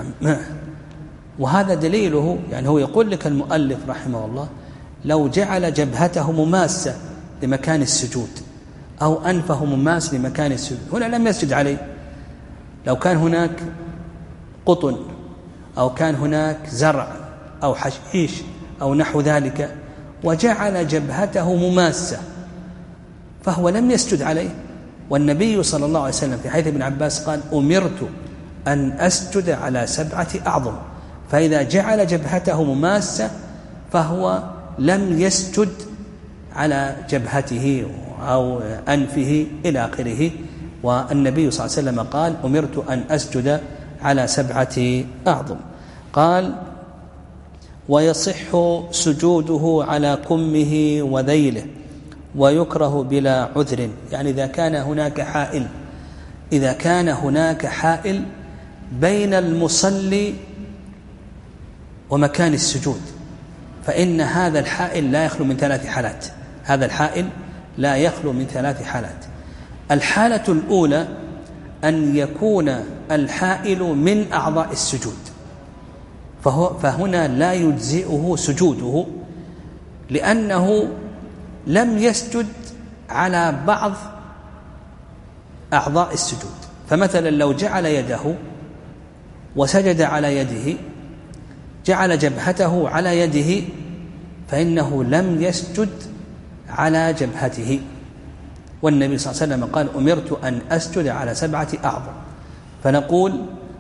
وهذا دليله يعني هو يقول لك المؤلف رحمه الله لو جعل جبهته مماسة لمكان السجود أو أنفه مماس لمكان السجود هنا لم يسجد عليه. لو كان هناك قطن أو كان هناك زرع أو حشيش أو نحو ذلك وجعل جبهته مماسة فهو لم يسجد عليه. والنبي صلى الله عليه وسلم في حديث ابن عباس قال أمرت أن أسجد على سبعة أعظم، فإذا جعل جبهته مماسة فهو لم يسجد على جبهته أو أنفه إلى آخره. والنبي صلى الله عليه وسلم قال أمرت أن أسجد على سبعة أعظم. قال ويصح سجوده على كمه وذيله ويكره بلا عذر، يعني إذا كان هناك حائل إذا كان هناك حائل بين المصلي ومكان السجود فإن هذا الحائل لا يخلو من ثلاث حالات. هذا الحائل لا يخلو من ثلاث حالات. الحالة الأولى أن يكون الحائل من أعضاء السجود، فهو فهنا لا يجزئه سجوده لأنه لم يسجد على بعض أعضاء السجود. فمثلا لو جعل يده وسجد على يده جعل جبهته على يده فإنه لم يسجد على جبهته. والنبي صلى الله عليه وسلم قال أمرت أن أسجد على سبعة أعظم. فنقول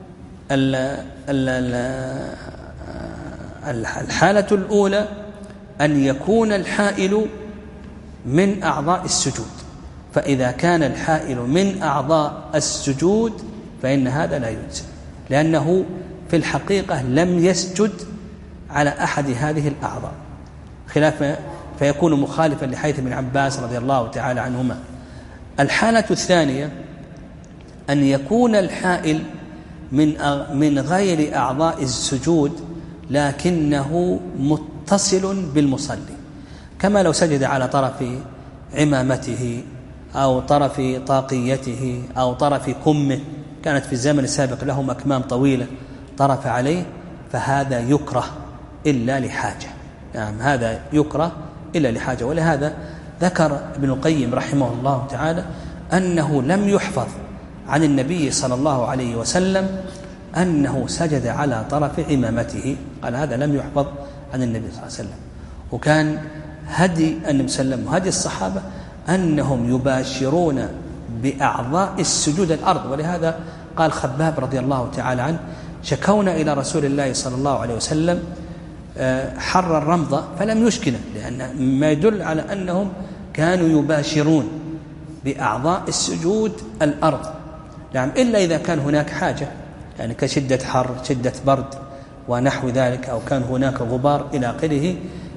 الحالة الأولى أن يكون الحائل من أعضاء السجود، فإذا كان الحائل من أعضاء السجود فإن هذا لا يجزئ، لأنه في الحقيقة لم يسجد على أحد هذه الأعضاء، خلاف فيكون مخالفا لحديث ابن عباس رضي الله تعالى عنهما. الحالة الثانية أن يكون الحائل من من غير أعضاء السجود لكنه متصل بالمصلي، كما لو سجد على طرف عمامته أو طرف طاقيته أو طرف كمه، كانت في الزمن السابق لهم أكمام طويلة طرف عليه، فهذا يكره إلا لحاجة. نعم هذا يكره إلا لحاجة. ولهذا ذكر ابن القيم رحمه الله تعالى أنه لم يحفظ عن النبي صلى الله عليه وسلم أنه سجد على طرف عمامته، قال هذا لم يحفظ عن النبي صلى الله عليه وسلم. وكان هدي النبي صلى الله عليه وسلم وهدي الصحابة أنهم يباشرون بأعضاء السجود الأرض. ولهذا قال خباب رضي الله تعالى عنه شكونا إلى رسول الله صلى الله عليه وسلم حر الرمضة فلم يشكنا، لأن ما يدل على أنهم كانوا يباشرون بأعضاء السجود الأرض. نعم إلا إذا كان هناك حاجة، يعني كشدة حر شدة برد ونحو ذلك، أو كان هناك غبار إلى آخره،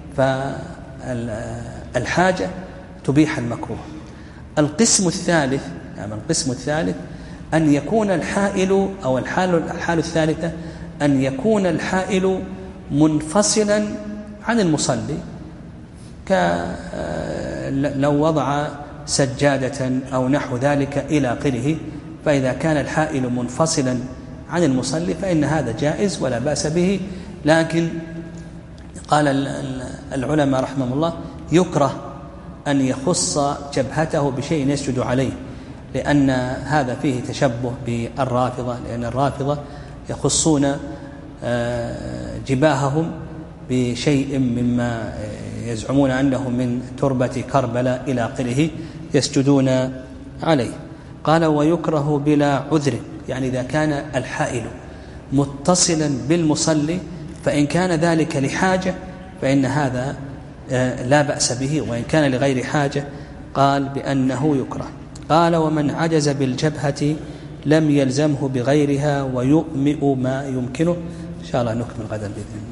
فالحاجة تبيح المكروه. القسم الثالث يعني القسم الثالث أن يكون الحائل أو الحال الحال الثالثة أن يكون الحائل منفصلا عن المصلي، لو وضع سجادة أو نحو ذلك إلى آخره. فإذا كان الحائل منفصلا عن المصلي فإن هذا جائز ولا بأس به، لكن قال العلماء رحمه الله يكره أن يخص جبهته بشيء يسجد عليه، لأن هذا فيه تشبه بالرافضة، لأن الرافضة يخصون جباههم بشيء مما يزعمون أنه من تربة كربلاء إلى آخره يسجدون عليه. قال ويكره بلا عذر، يعني إذا كان الحائل متصلا بالمصلي فإن كان ذلك لحاجة فإن هذا لا بأس به، وإن كان لغير حاجة قال بأنه يكره. قال ومن عجز بالجبهة لم يلزمه بغيرها ويؤمئ ما يمكنه. إن شاء الله نكمل غدا بإذن الله.